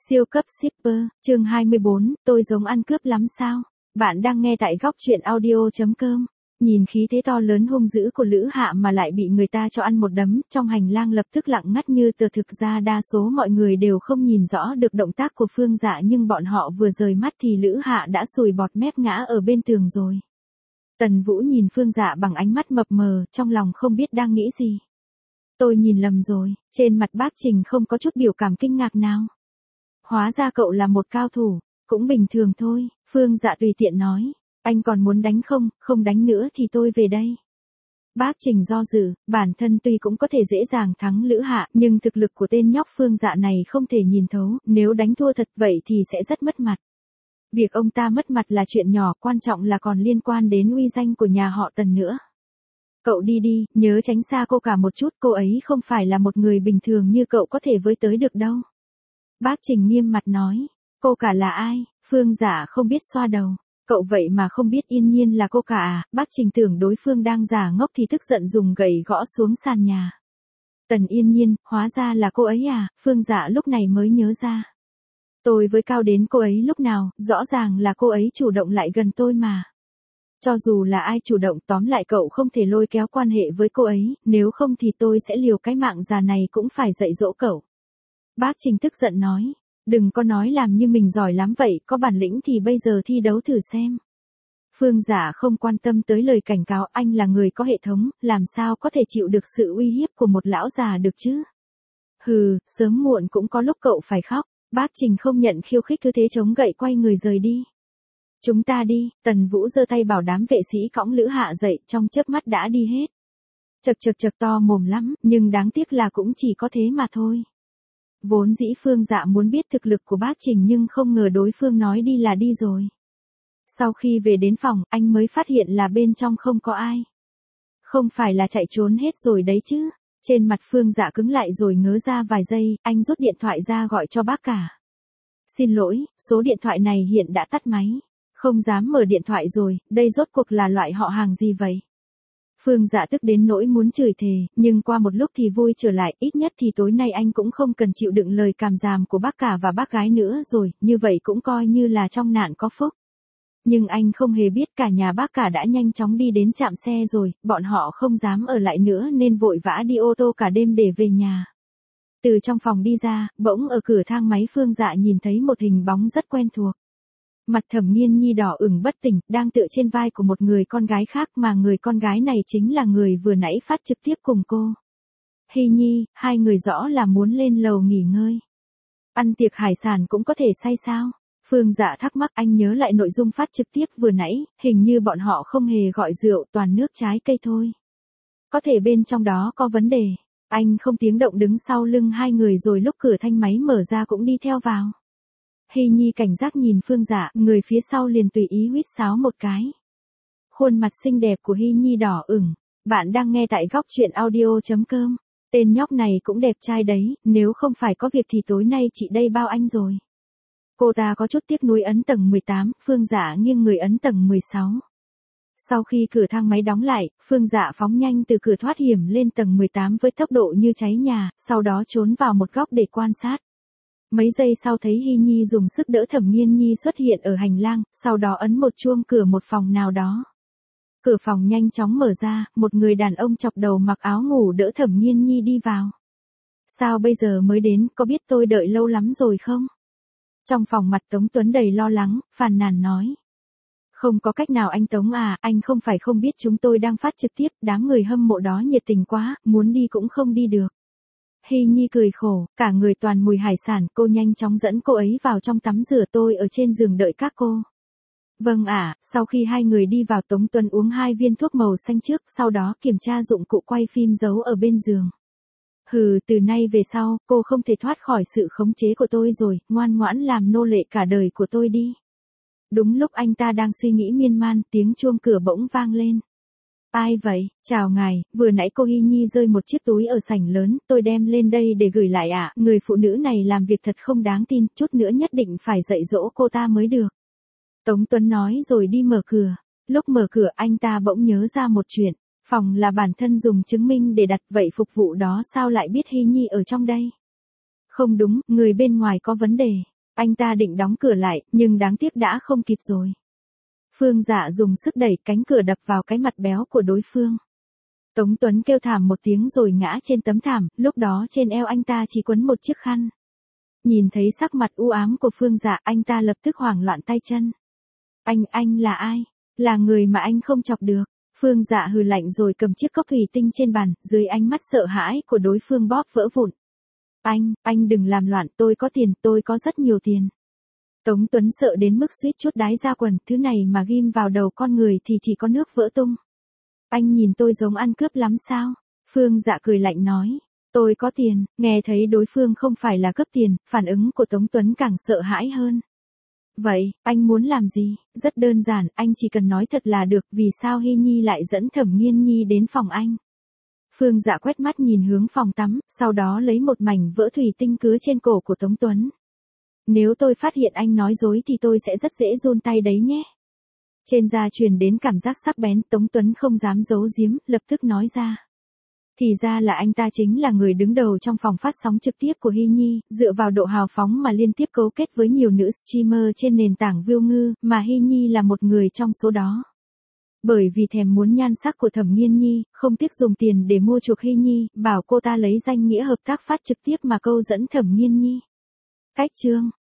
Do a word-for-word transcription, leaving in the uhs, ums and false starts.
Siêu cấp shipper, chương hai mươi bốn, tôi giống ăn cướp lắm sao? Bạn đang nghe tại góc truyện audio chấm com. Nhìn khí thế to lớn hung dữ của Lữ Hạ mà lại bị người ta cho ăn một đấm, trong hành lang lập tức lặng ngắt như tờ. Thực ra đa số mọi người đều không nhìn rõ được động tác của Phương Dạ, nhưng bọn họ vừa rời mắt thì Lữ Hạ đã sùi bọt mép ngã ở bên tường rồi. Tần Vũ nhìn Phương Dạ bằng ánh mắt mập mờ, trong lòng không biết đang nghĩ gì. Tôi nhìn lầm rồi, trên mặt bác Trình không có chút biểu cảm kinh ngạc nào. Hóa ra cậu là một cao thủ, cũng bình thường thôi, Phương Dạ tùy tiện nói. Anh còn muốn đánh không, không đánh nữa thì tôi về đây. Bác Trình do dự, bản thân tuy cũng có thể dễ dàng thắng Lữ Hạ, nhưng thực lực của tên nhóc Phương Dạ này không thể nhìn thấu, nếu đánh thua thật vậy thì sẽ rất mất mặt. Việc ông ta mất mặt là chuyện nhỏ, quan trọng là còn liên quan đến uy danh của nhà họ Tần nữa. Cậu đi đi, nhớ tránh xa cô cả một chút, cô ấy không phải là một người bình thường như cậu có thể với tới được đâu. Bác Trình nghiêm mặt nói, cô cả là ai? Phương Dạ không biết xoa đầu. Cậu vậy mà không biết Yên Nhiên là cô cả à? Bác Trình tưởng đối phương đang giả ngốc thì tức giận dùng gậy gõ xuống sàn nhà. Tần Yên Nhiên, hóa ra là cô ấy à? Phương Dạ lúc này mới nhớ ra. Tôi với cao đến cô ấy lúc nào, rõ ràng là cô ấy chủ động lại gần tôi mà. Cho dù là ai chủ động, tóm lại cậu không thể lôi kéo quan hệ với cô ấy, nếu không thì tôi sẽ liều cái mạng già này cũng phải dạy dỗ cậu. Bác Trình tức giận nói, đừng có nói làm như mình giỏi lắm vậy, có bản lĩnh thì bây giờ thi đấu thử xem. Phương Dạ không quan tâm tới lời cảnh cáo, anh là người có hệ thống, làm sao có thể chịu được sự uy hiếp của một lão già được chứ? Hừ, sớm muộn cũng có lúc cậu phải khóc. Bác Trình không nhận khiêu khích, cứ thế chống gậy quay người rời đi. Chúng ta đi, Tần Vũ giơ tay bảo đám vệ sĩ cõng Lữ Hạ dậy, trong chớp mắt đã đi hết. Chật chật chật to mồm lắm, nhưng đáng tiếc là cũng chỉ có thế mà thôi. Vốn dĩ Phương Dạ muốn biết thực lực của bác Trình nhưng không ngờ đối phương nói đi là đi rồi. Sau khi về đến phòng, anh mới phát hiện là bên trong không có ai. Không phải là chạy trốn hết rồi đấy chứ? Trên mặt Phương Dạ cứng lại rồi ngớ ra vài giây, anh rút điện thoại ra gọi cho bác cả. Xin lỗi, số điện thoại này hiện đã tắt máy. Không dám mở điện thoại rồi, đây rốt cuộc là loại họ hàng gì vậy? Phương Dạ tức đến nỗi muốn chửi thề, nhưng qua một lúc thì vui trở lại, ít nhất thì tối nay anh cũng không cần chịu đựng lời càm ràm của bác cả và bác gái nữa rồi, như vậy cũng coi như là trong nạn có phúc. Nhưng anh không hề biết cả nhà bác cả đã nhanh chóng đi đến trạm xe rồi, bọn họ không dám ở lại nữa nên vội vã đi ô tô cả đêm để về nhà. Từ trong phòng đi ra, bỗng ở cửa thang máy Phương Dạ nhìn thấy một hình bóng rất quen thuộc. Mặt Thẩm Nghiên Nhi đỏ ửng bất tỉnh, đang tựa trên vai của một người con gái khác, mà người con gái này chính là người vừa nãy phát trực tiếp cùng cô. Hy Nhi, hai người rõ là muốn lên lầu nghỉ ngơi. Ăn tiệc hải sản cũng có thể say sao? Phương Dạ thắc mắc, anh nhớ lại nội dung phát trực tiếp vừa nãy, hình như bọn họ không hề gọi rượu, toàn nước trái cây thôi. Có thể bên trong đó có vấn đề. Anh không tiếng động đứng sau lưng hai người rồi lúc cửa thanh máy mở ra cũng đi theo vào. Hy Nhi cảnh giác nhìn Phương Dạ, người phía sau liền tùy ý huýt sáo một cái. Khuôn mặt xinh đẹp của Hy Nhi đỏ ửng. Bạn đang nghe tại góc truyện audio chấm com. Tên nhóc này cũng đẹp trai đấy, nếu không phải có việc thì tối nay chị đây bao anh rồi. Cô ta có chút tiếc nuối ấn tầng mười tám, Phương Dạ nghiêng người ấn tầng mười sáu. Sau khi cửa thang máy đóng lại, Phương Dạ phóng nhanh từ cửa thoát hiểm lên tầng mười tám với tốc độ như cháy nhà, sau đó trốn vào một góc để quan sát. Mấy giây sau thấy Hy Nhi dùng sức đỡ Thẩm Nghiên Nhi xuất hiện ở hành lang, sau đó ấn một chuông cửa một phòng nào đó. Cửa phòng nhanh chóng mở ra, một người đàn ông chọc đầu mặc áo ngủ đỡ Thẩm Nghiên Nhi đi vào. Sao bây giờ mới đến, có biết tôi đợi lâu lắm rồi không? Trong phòng mặt Tống Tuấn đầy lo lắng, phàn nàn nói. Không có cách nào anh Tống à, anh không phải không biết chúng tôi đang phát trực tiếp, đám người hâm mộ đó nhiệt tình quá, muốn đi cũng không đi được. Hy Nhi cười khổ, cả người toàn mùi hải sản, cô nhanh chóng dẫn cô ấy vào trong tắm rửa, tôi ở trên giường đợi các cô. Vâng ạ, à, sau khi hai người đi vào Tống Tuấn uống hai viên thuốc màu xanh trước, sau đó kiểm tra dụng cụ quay phim giấu ở bên giường. Hừ, từ nay về sau, cô không thể thoát khỏi sự khống chế của tôi rồi, ngoan ngoãn làm nô lệ cả đời của tôi đi. Đúng lúc anh ta đang suy nghĩ miên man, tiếng chuông cửa bỗng vang lên. Ai vậy? Chào ngài, vừa nãy cô Hy Nhi rơi một chiếc túi ở sảnh lớn, tôi đem lên đây để gửi lại ạ. À. Người phụ nữ này làm việc thật không đáng tin, chút nữa nhất định phải dạy dỗ cô ta mới được. Tống Tuấn nói rồi đi mở cửa. Lúc mở cửa anh ta bỗng nhớ ra một chuyện. Phòng là bản thân dùng chứng minh để đặt, vậy phục vụ đó sao lại biết Hy Nhi ở trong đây? Không đúng, người bên ngoài có vấn đề. Anh ta định đóng cửa lại, nhưng đáng tiếc đã không kịp rồi. Phương Dạ dùng sức đẩy cánh cửa đập vào cái mặt béo của đối phương. Tống Tuấn kêu thảm một tiếng rồi ngã trên tấm thảm, lúc đó trên eo anh ta chỉ quấn một chiếc khăn. Nhìn thấy sắc mặt u ám của Phương Dạ, anh ta lập tức hoảng loạn tay chân. Anh, anh là ai? Là người mà anh không chọc được. Phương Dạ hừ lạnh rồi cầm chiếc cốc thủy tinh trên bàn, dưới ánh mắt sợ hãi của đối phương bóp vỡ vụn. Anh, anh đừng làm loạn, tôi có tiền, tôi có rất nhiều tiền. Tống Tuấn sợ đến mức suýt chút đái ra quần, thứ này mà ghim vào đầu con người thì chỉ có nước vỡ tung. Anh nhìn tôi giống ăn cướp lắm sao? Phương Dạ cười lạnh nói. Tôi có tiền, nghe thấy đối phương không phải là cướp tiền, phản ứng của Tống Tuấn càng sợ hãi hơn. Vậy, anh muốn làm gì? Rất đơn giản, anh chỉ cần nói thật là được, vì sao Hy Nhi lại dẫn Thẩm Nghiên Nhi đến phòng anh? Phương Dạ quét mắt nhìn hướng phòng tắm, sau đó lấy một mảnh vỡ thủy tinh cứa trên cổ của Tống Tuấn. Nếu tôi phát hiện anh nói dối thì tôi sẽ rất dễ run tay đấy nhé. Trên da truyền đến cảm giác sắc bén, Tống Tuấn không dám giấu giếm, lập tức nói ra. Thì ra là anh ta chính là người đứng đầu trong phòng phát sóng trực tiếp của Hy Nhi, dựa vào độ hào phóng mà liên tiếp cấu kết với nhiều nữ streamer trên nền tảng Viu Ngư, mà Hy Nhi là một người trong số đó. Bởi vì thèm muốn nhan sắc của Thẩm Nghiên Nhi, không tiếc dùng tiền để mua chuộc Hy Nhi, bảo cô ta lấy danh nghĩa hợp tác phát trực tiếp mà câu dẫn Thẩm Nghiên Nhi. Cách chương